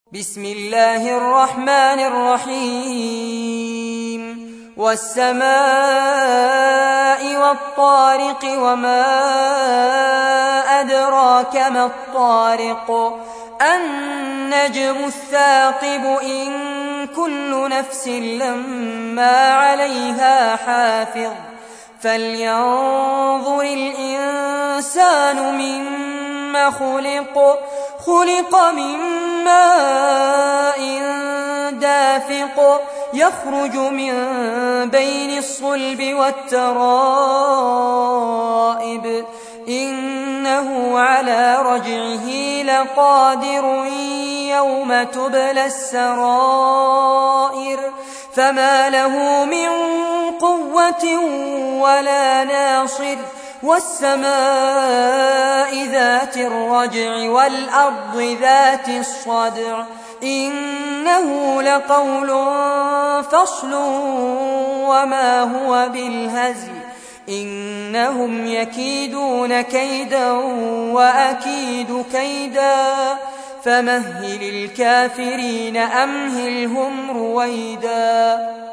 بسم الله الرحمن الرحيم والسماء والطارق وما أدراك ما الطارق النجم الثاقب إن كل نفس لما عليها حافظ فلينظر الإنسان مما خلق من ماء دافق يخرج من بين الصلب والترائب إنه على رجعه لقادر يوم تبلى السرائر فما له من قوة ولا ناصر والسماء ذات الرجع والأرض ذات الصدع إنه لقول فصل وما هو بالهزل إنهم يكيدون كيدا وأكيد كيدا فمهل الكافرين أمهلهم رويدا.